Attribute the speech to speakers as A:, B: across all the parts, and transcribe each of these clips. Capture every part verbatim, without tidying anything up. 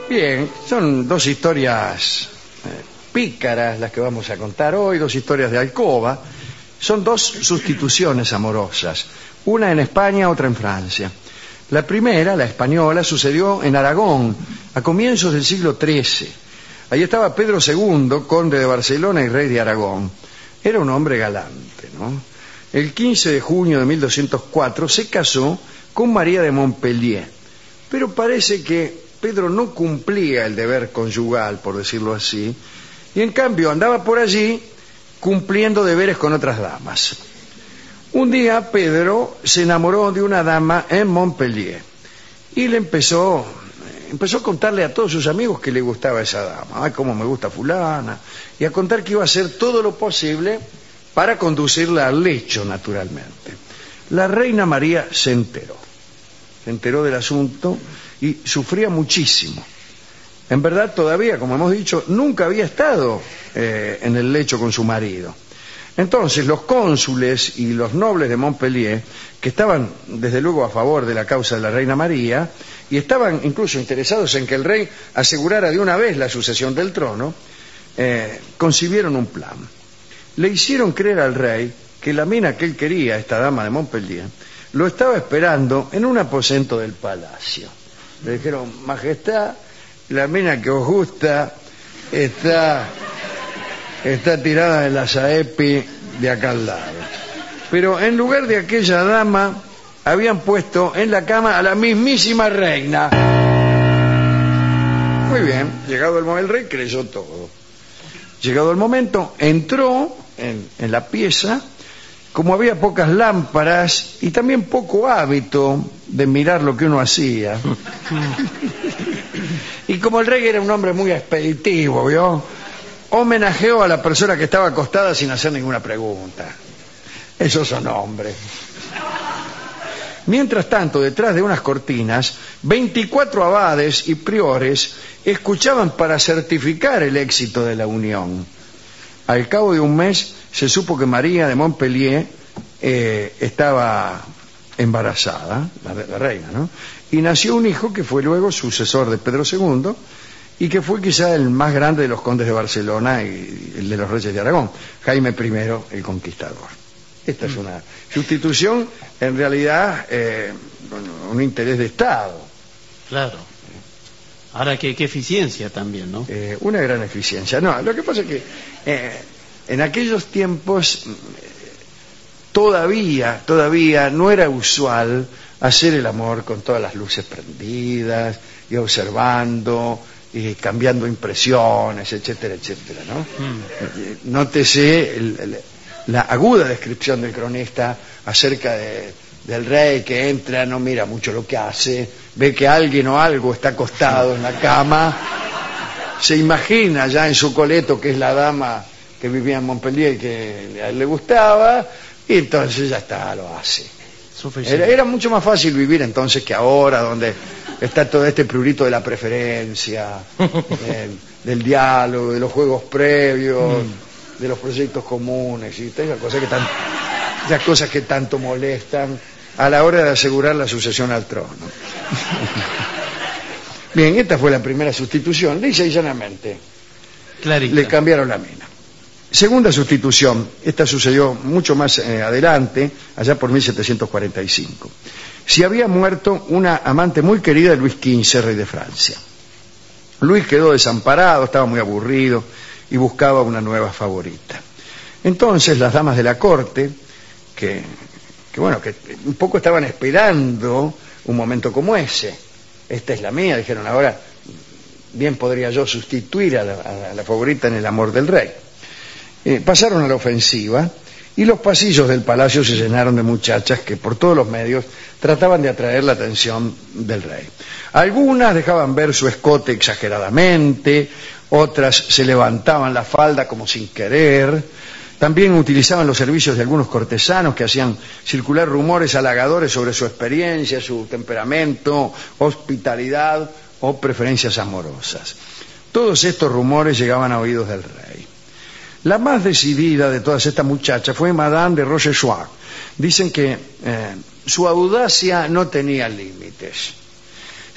A: Bien, son dos historias eh, pícaras las que vamos a contar hoy, dos historias de alcoba. Son dos sustituciones amorosas, una en España, otra en Francia. La primera, la española, sucedió en Aragón, a comienzos del siglo trece. Allí estaba Pedro segundo, conde de Barcelona y rey de Aragón. Era un hombre galante, ¿no? El quince de junio de mil doscientos cuatro se casó con María de Montpellier, pero parece que Pedro no cumplía el deber conyugal, por decirlo así, y en cambio andaba por allí cumpliendo deberes con otras damas. Un día Pedro se enamoró de una dama en Montpellier y le empezó, empezó a contarle a todos sus amigos que le gustaba esa dama. Ay, cómo me gusta fulana, y a contar que iba a hacer todo lo posible para conducirla al lecho, naturalmente. La reina María se enteró, se enteró del asunto y sufría muchísimo. En verdad, todavía, como hemos dicho, nunca había estado eh, en el lecho con su marido. Entonces, los cónsules y los nobles de Montpellier, que estaban, desde luego, a favor de la causa de la reina María, y estaban incluso interesados en que el rey asegurara de una vez la sucesión del trono, eh, concibieron un plan. Le hicieron creer al rey que la mina que él quería, esta dama de Montpellier, lo estaba esperando en un aposento del palacio. Le dijeron: Majestad, la mina que os gusta está, está tirada en la saepi de acá al lado. Pero en lugar de aquella dama, habían puesto en la cama a la mismísima reina. Muy bien, llegado el momento, el rey creyó todo. Llegado el momento, entró en, en la pieza. Como había pocas lámparas y también poco hábito de mirar lo que uno hacía, y como el rey era un hombre muy expeditivo, ¿vio?, homenajeó a la persona que estaba acostada sin hacer ninguna pregunta. Esos son hombres. Mientras tanto, detrás de unas cortinas, veinticuatro abades y priores escuchaban para certificar el éxito de la unión. Al cabo de un mes se supo que María de Montpellier eh, estaba embarazada, la, la reina, ¿no? Y nació un hijo que fue luego sucesor de Pedro segundo y que fue quizá el más grande de los condes de Barcelona y el de los reyes de Aragón, Jaime primero el Conquistador. Esta es una sustitución, en realidad, eh, con un interés de Estado.
B: Claro. Ahora, qué, qué eficiencia también, ¿no?
A: Eh, una gran eficiencia. No, lo que pasa es que eh, en aquellos tiempos eh, todavía, todavía no era usual hacer el amor con todas las luces prendidas y observando y cambiando impresiones, etcétera, etcétera, ¿no? Mm. Nótese el, el, la aguda descripción del cronista acerca de, del rey que entra, no mira mucho lo que hace, ve que alguien o algo está acostado en la cama, se imagina ya en su coleto que es la dama que vivía en Montpellier y que a él le gustaba, y entonces ya está, lo hace. Era, era mucho más fácil vivir entonces que ahora, donde está todo este prurito de la preferencia, del, del diálogo, de los juegos previos, mm. de los proyectos comunes, y esas cosas que tan, esas cosas que tanto molestan a la hora de asegurar la sucesión al trono. Bien, esta fue la primera sustitución, lisa y llanamente. Clarita. Le cambiaron la mina. Segunda sustitución, esta sucedió mucho más eh, adelante, allá por mil setecientos cuarenta y cinco. Se había muerto una amante muy querida de Luis quince, rey de Francia. Luis quedó desamparado, estaba muy aburrido y buscaba una nueva favorita. Entonces las damas de la corte, que, que bueno, que un poco estaban esperando un momento como ese, esta es la mía, dijeron, ahora bien podría yo sustituir a la, a la favorita en el amor del rey. Eh, pasaron a la ofensiva y los pasillos del palacio se llenaron de muchachas que por todos los medios trataban de atraer la atención del rey. Algunas dejaban ver su escote exageradamente, otras se levantaban la falda como sin querer, también utilizaban los servicios de algunos cortesanos que hacían circular rumores halagadores sobre su experiencia, su temperamento, hospitalidad o preferencias amorosas. Todos estos rumores llegaban a oídos del rey. La más decidida de todas estas muchachas fue Madame de Rochechouart. Dicen que eh, su audacia no tenía límites.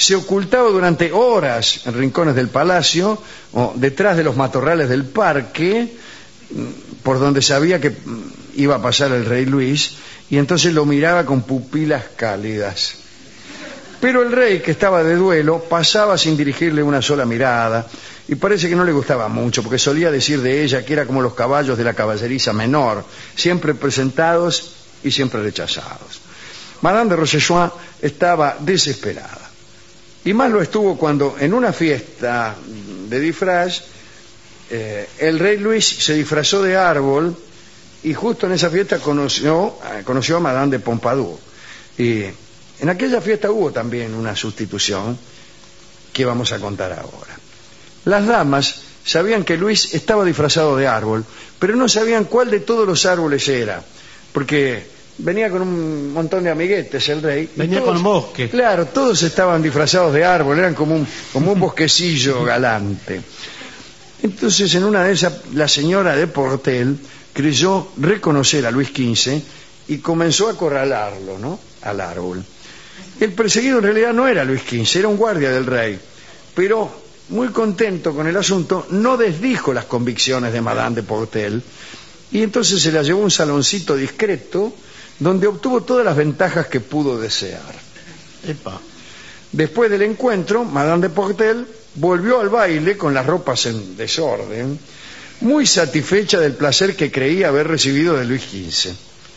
A: se ocultaba durante horas en rincones del palacio o detrás de los matorrales del parque, por donde sabía que iba a pasar el rey Luis, y entonces lo miraba con pupilas cálidas. Pero el rey, que estaba de duelo, pasaba sin dirigirle una sola mirada, y parece que no le gustaba mucho, porque solía decir de ella que era como los caballos de la caballeriza menor, siempre presentados y siempre rechazados. Madame de Rochechouart estaba desesperada, y más lo estuvo cuando en una fiesta de disfraz eh, el rey Luis se disfrazó de árbol, y justo en esa fiesta conoció, conoció a Madame de Pompadour. Y en aquella fiesta hubo también una sustitución que vamos a contar ahora. Las damas sabían que Luis estaba disfrazado de árbol, pero no sabían cuál de todos los árboles era, porque venía con un montón de amiguetes el rey.
B: Venía
A: todos,
B: con bosque.
A: Claro, todos estaban disfrazados de árbol, eran como un, como un bosquecillo galante. Entonces, en una de esas, la señora de Portel creyó reconocer a Luis quince y comenzó a acorralarlo, ¿no?, al árbol. El perseguido en realidad no era Luis quince, era un guardia del rey, pero muy contento con el asunto, no desdijo las convicciones de Madame de Portel, y entonces se la llevó a un saloncito discreto donde obtuvo todas las ventajas que pudo desear.
B: Epa.
A: Después del encuentro, Madame de Portel volvió al baile con las ropas en desorden, muy satisfecha del placer que creía haber recibido de Luis quince.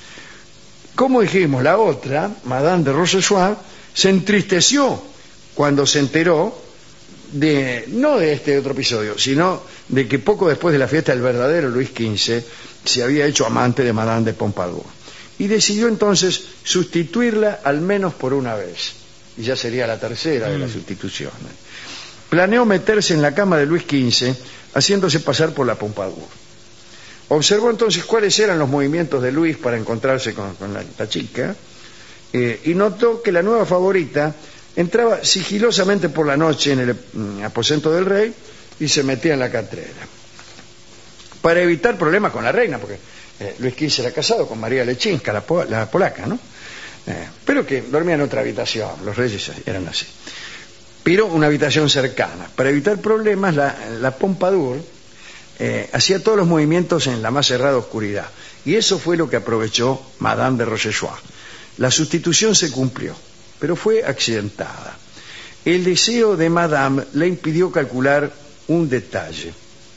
A: Como dijimos, la otra, Madame de Rochechouart, se entristeció cuando se enteró de, no de este otro episodio, sino de que poco después de la fiesta el verdadero Luis quince se había hecho amante de Madame de Pompadour, y decidió entonces sustituirla al menos por una vez, y ya sería la tercera de las sustituciones. Planeó meterse en la cama de Luis quince haciéndose pasar por la Pompadour. Observó entonces cuáles eran los movimientos de Luis para encontrarse con, con la, la chica, eh, y notó que la nueva favorita entraba sigilosamente por la noche en el mm, aposento del rey y se metía en la catrera, para evitar problemas con la reina, porque eh, Luis quince era casado con María Leczinska, la, po la polaca, ¿no? Eh, pero que dormía en otra habitación, los reyes eran así, pero una habitación cercana. Para evitar problemas, la, la Pompadour eh, hacía todos los movimientos en la más cerrada oscuridad, y eso fue lo que aprovechó Madame de Rochechouart. La sustitución se cumplió, pero fue accidentada. El deseo de Madame le impidió calcular un detalle.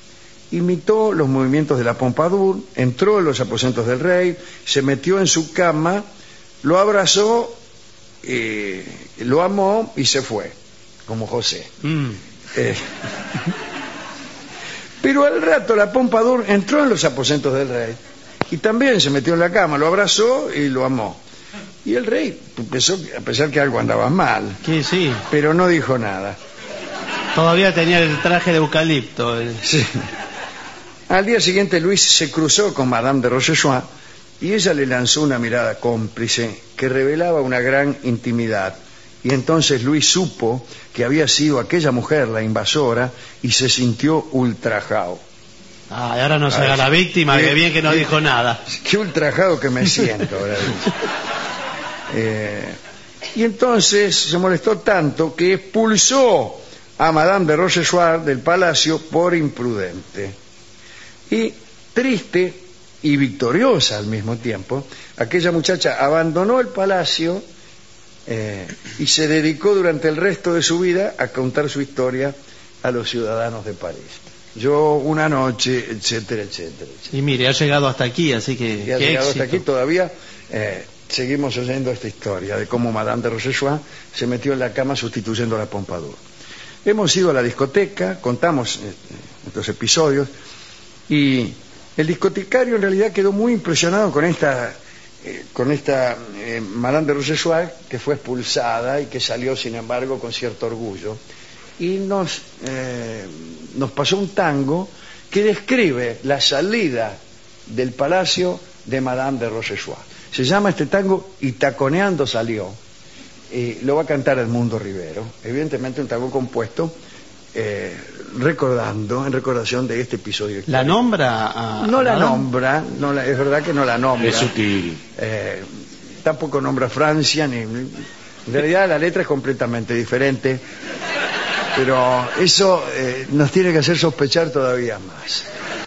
A: Imitó los movimientos de la Pompadour, entró en los aposentos del rey, se metió en su cama, lo abrazó, eh, lo amó y se fue, como José. Mm. Eh, pero al rato la Pompadour entró en los aposentos del rey y también se metió en la cama, lo abrazó y lo amó. Y el rey empezó a pensar que algo andaba mal,
B: sí, sí,
A: pero no dijo nada.
B: Todavía tenía el traje de eucalipto. El...
A: Sí. Al día siguiente Luis se cruzó con Madame de Rochechouart y ella le lanzó una mirada cómplice que revelaba una gran intimidad. Y entonces Luis supo que había sido aquella mujer la invasora y se sintió ultrajado.
B: Ah, y ahora no se haga la víctima, que bien que no dijo nada.
A: Qué ultrajado que me siento ahora. Eh, y entonces se molestó tanto que expulsó a Madame de Rochechouart del palacio por imprudente. Y triste y victoriosa al mismo tiempo, aquella muchacha abandonó el palacio eh, y se dedicó durante el resto de su vida a contar su historia a los ciudadanos de París. Yo una noche, etcétera, etcétera, etcétera.
B: Y mire, ha llegado hasta aquí, así que
A: y ha
B: qué
A: llegado
B: éxito.
A: hasta aquí todavía. Eh, seguimos oyendo esta historia de cómo Madame de Rochechouart se metió en la cama sustituyendo a la Pompadour. Hemos ido a la discoteca, contamos eh, estos episodios, y el discotecario en realidad quedó muy impresionado con esta eh, con esta eh, Madame de Rochechouart, que fue expulsada y que salió sin embargo con cierto orgullo, y nos eh, nos pasó un tango que describe la salida del palacio de Madame de Rochechouart. Se llama este tango Y taconeando salió, y lo va a cantar Edmundo Rivero, evidentemente un tango compuesto eh, recordando, en recordación de este episodio.
B: ¿La nombra? A,
A: no
B: a
A: la
B: Madame?
A: nombra, no la, es verdad que no la nombra.
C: Es sutil.
A: Eh, tampoco nombra Francia, ni, En realidad la letra es completamente diferente, pero eso eh, nos tiene que hacer sospechar todavía más.